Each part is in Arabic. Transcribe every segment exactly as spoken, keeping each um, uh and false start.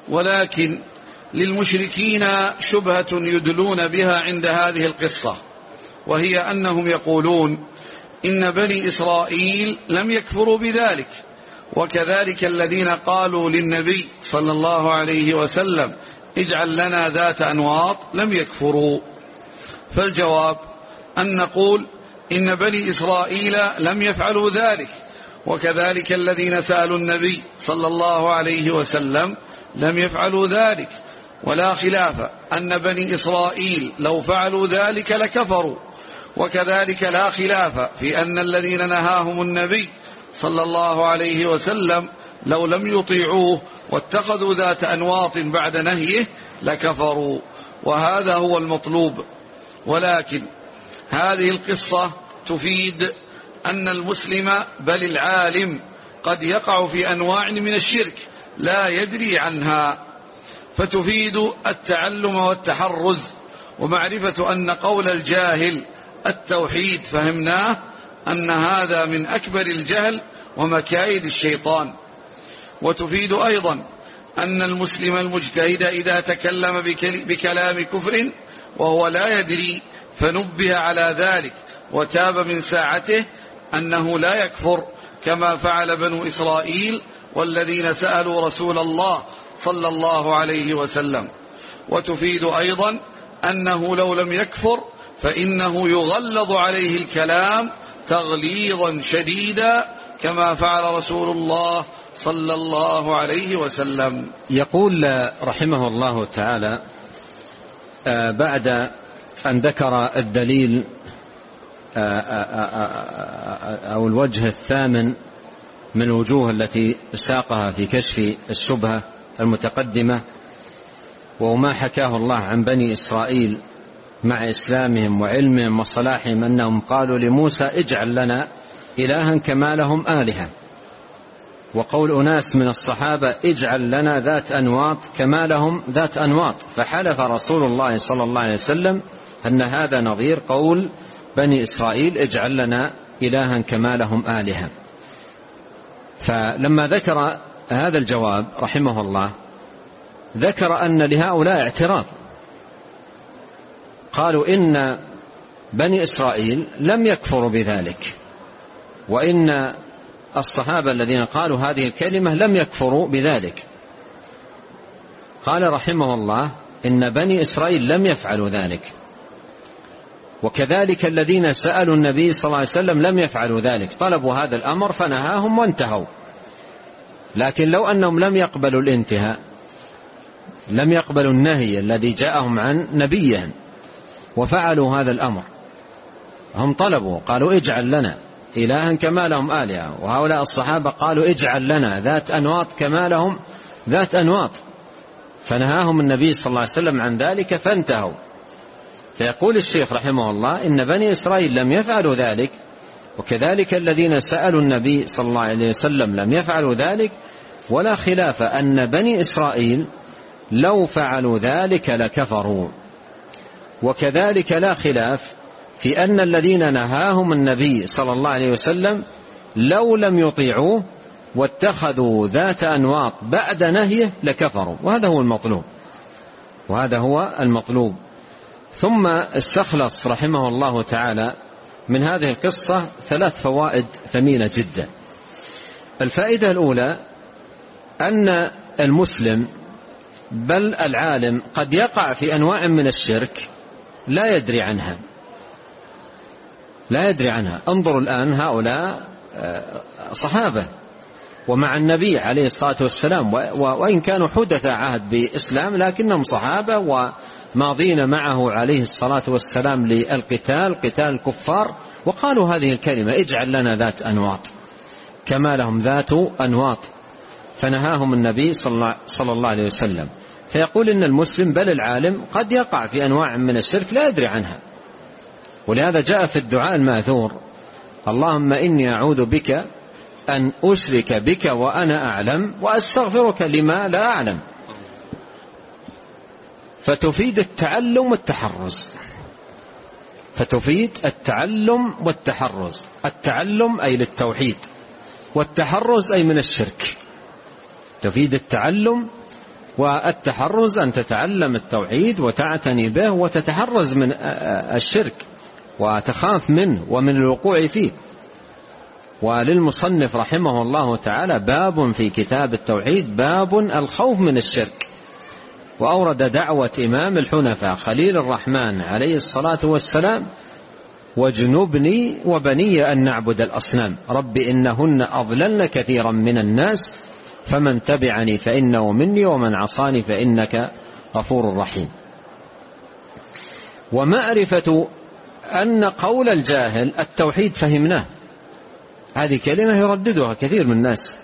ولكن للمشركين شبهة يدلون بها عند هذه القصة، وهي أنهم يقولون إن بني إسرائيل لم يكفروا بذلك، وكذلك الذين قالوا للنبي صلى الله عليه وسلم اجعل لنا ذات أنواط لم يكفروا. فالجواب أن نقول إن بني إسرائيل لم يفعلوا ذلك، وكذلك الذين سألوا النبي صلى الله عليه وسلم لم يفعلوا ذلك، ولا خلاف أن بني إسرائيل لو فعلوا ذلك لكفروا، وكذلك لا خلاف في أن الذين نهاهم النبي صلى الله عليه وسلم لو لم يطيعوه واتخذوا ذات أنواط بعد نهيه لكفروا، وهذا هو المطلوب. ولكن هذه القصة تفيد أن المسلم بل العالم قد يقع في أنواع من الشرك لا يدري عنها، فتفيد التعلم والتحرز ومعرفة أن قول الجاهل التوحيد فهمناه أن هذا من أكبر الجهل ومكايد الشيطان. وتفيد أيضا أن المسلم المجتهد إذا تكلم بكلام كفر وهو لا يدري فنبه على ذلك وتاب من ساعته أنه لا يكفر كما فعل بنو إسرائيل والذين سألوا رسول الله صلى الله عليه وسلم. وتفيد أيضا أنه لو لم يكفر فإنه يغلظ عليه الكلام تغليظا شديدا كما فعل رسول الله صلى الله عليه وسلم. يقول رحمه الله تعالى بعد أن ذكر الدليل أو الوجه الثامن من الوجوه التي ساقها في كشف الشبهة المتقدمة، وما حكاه الله عن بني إسرائيل مع إسلامهم وعلمهم وصلاحهم أنهم قالوا لموسى اجعل لنا إلها كما لهم آلهة، وقول أناس من الصحابة اجعل لنا ذات أنواط كما لهم ذات أنواط، فحلف رسول الله صلى الله عليه وسلم أن هذا نظير قول بني إسرائيل اجعل لنا إلها كما لهم آلهة. فلما ذكر هذا الجواب رحمه الله ذكر أن لهؤلاء اعتراض، قالوا إن بني إسرائيل لم يكفروا بذلك، وإن الصحابة الذين قالوا هذه الكلمة لم يكفروا بذلك. قال رحمه الله إن بني إسرائيل لم يفعلوا ذلك، وكذلك الذين سألوا النبي صلى الله عليه وسلم لم يفعلوا ذلك، طلبوا هذا الأمر فنهاهم وانتهوا. لكن لو أنهم لم يقبلوا الانتهاء، لم يقبلوا النهي الذي جاءهم عن نبيهم وفعلوا هذا الأمر، هم طلبوا قالوا اجعل لنا إلها كما لهم آلهة، وهؤلاء الصحابة قالوا اجعل لنا ذات أنواط كما لهم ذات أنواط، فنهاهم النبي صلى الله عليه وسلم عن ذلك فانتهوا. فيقول الشيخ رحمه الله إن بني إسرائيل لم يفعلوا ذلك، وكذلك الذين سألوا النبي صلى الله عليه وسلم لم يفعلوا ذلك، ولا خلاف أن بني إسرائيل لو فعلوا ذلك لكفروا، وكذلك لا خلاف في أن الذين نهاهم النبي صلى الله عليه وسلم لو لم يطيعوه واتخذوا ذات أنواط بعد نهيه لكفروا، وهذا هو المطلوب وهذا هو المطلوب. ثم استخلص رحمه الله تعالى من هذه القصة ثلاث فوائد ثمينة جدا. الفائدة الأولى أن المسلم بل العالم قد يقع في أنواع من الشرك لا يدري عنها لا يدري عنها انظروا الآن هؤلاء صحابة ومع النبي عليه الصلاة والسلام، وإن كانوا حدث عهد بإسلام لكنهم صحابة وماضين معه عليه الصلاة والسلام للقتال قتال الكفار، وقالوا هذه الكلمة اجعل لنا ذات أنواط كما لهم ذات أنواط، فنهاهم النبي صلى الله عليه وسلم. فيقول إن المسلم بل العالم قد يقع في أنواع من الشرك لا يدري عنها، ولهذا جاء في الدعاء الماثور اللهم إني أعوذ بك أن أشرك بك وأنا أعلم وأستغفرك لما لا أعلم. فتفيد التعلم والتحرز فتفيد التعلم والتحرز التعلم أي للتوحيد، والتحرز أي من الشرك. تفيد التعلم والتحرز أن تتعلم التوحيد وتعتني به وتتحرز من الشرك وتخاف منه ومن الوقوع فيه. وللمصنف رحمه الله تعالى باب في كتاب التوحيد، باب الخوف من الشرك، وأورد دعوة إمام الحنفاء خليل الرحمن عليه الصلاة والسلام: واجنبني وبني أن نعبد الأصنام رب إنهن أضللن كثيرا من الناس فمن تبعني فإنه مني ومن عصاني فإنك غفور رحيم. ومعرفة أن قول الجاهل التوحيد فهمناه، هذه كلمة يرددها كثير من الناس،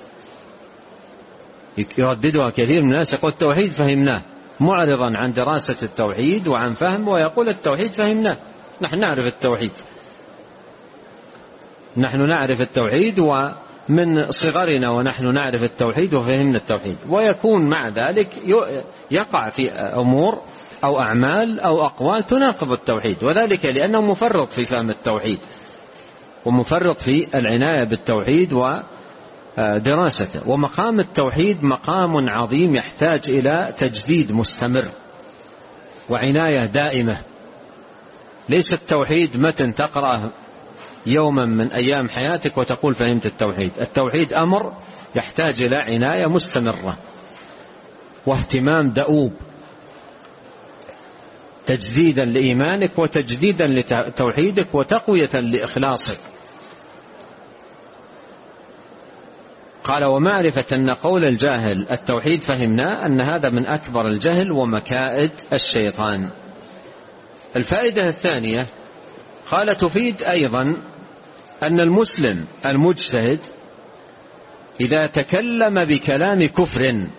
يرددها كثير من الناس يقول التوحيد فهمناه، معرضا عن دراسة التوحيد وعن فهم، ويقول التوحيد فهمناه. نحن نعرف التوحيد، نحن نعرف التوحيد ومن صغرنا ونحن نعرف التوحيد وفهمنا التوحيد، ويكون مع ذلك يقع في أمور أو أعمال أو أقوال تناقض التوحيد، وذلك لأنه مفرط في فهم التوحيد ومفرط في العناية بالتوحيد ودراسته. ومقام التوحيد مقام عظيم يحتاج إلى تجديد مستمر وعناية دائمة. ليس التوحيد متن تقرأه يوما من أيام حياتك وتقول فهمت التوحيد. التوحيد أمر يحتاج إلى عناية مستمرة واهتمام دؤوب، تجديدا لإيمانك وتجديدا لتوحيدك وتقوية لإخلاصك. قال: ومعرفة أن قول الجاهل التوحيد فهمناه، أن هذا من أكبر الجهل ومكائد الشيطان. الفائدة الثانية قال: تفيد أيضا أن المسلم المجتهد إذا تكلم بكلام كفر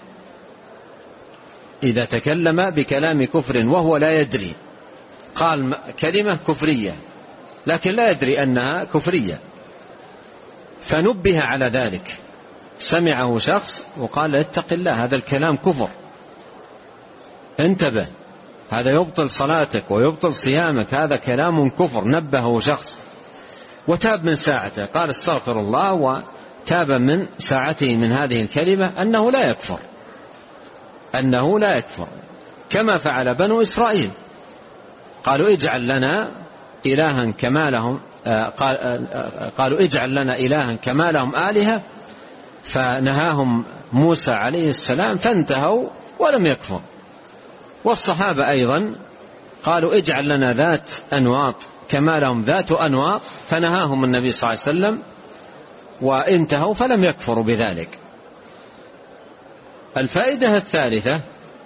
إذا تكلم بكلام كفر وهو لا يدري، قال كلمة كفرية لكن لا يدري أنها كفرية، فنبه على ذلك، سمعه شخص وقال: اتق الله هذا الكلام كفر، انتبه هذا يبطل صلاتك ويبطل صيامك، هذا كلام كفر، نبهه شخص وتاب من ساعته، قال استغفر الله وتاب من ساعته من هذه الكلمة، أنه لا يكفر أنه لا يكفر كما فعل بنو إسرائيل، قالوا اجعل لنا إلها كما لهم قالوا اجعل لنا إلها كما لهم آلهة، فنهاهم موسى عليه السلام فانتهوا ولم يكفر. والصحابة أيضا قالوا اجعل لنا ذات أنواط كما لهم ذات أنواط، فنهاهم النبي صلى الله عليه وسلم وانتهوا فلم يكفروا بذلك. الفائدة الثالثة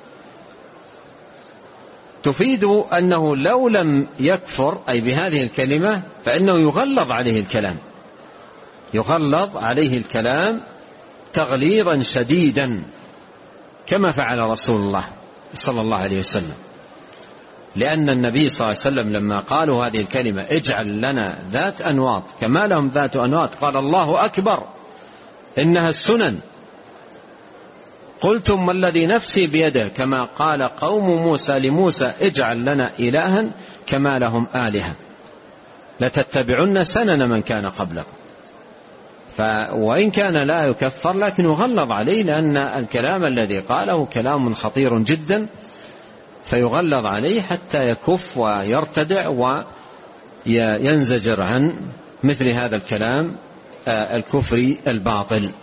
تفيد أنه لو لم يكفر أي بهذه الكلمة فإنه يغلظ عليه الكلام يغلظ عليه الكلام تغليظا شديدا كما فعل رسول الله صلى الله عليه وسلم، لأن النبي صلى الله عليه وسلم لما قالوا هذه الكلمة اجعل لنا ذات أنواط كما لهم ذات أنواط، قال الله أكبر إنها السنن، قلتم ما الذي نفسي بيده، كما قال قوم موسى لموسى اجعل لنا إلها كما لهم آلهة لتتبعن سنن من كان قبلكم. وإن كان لا يكفر لكن يغلظ عليه، لأن الكلام الذي قاله كلام خطير جدا، فيغلظ عليه حتى يكف ويرتدع وينزجر عن مثل هذا الكلام الكفري الباطل.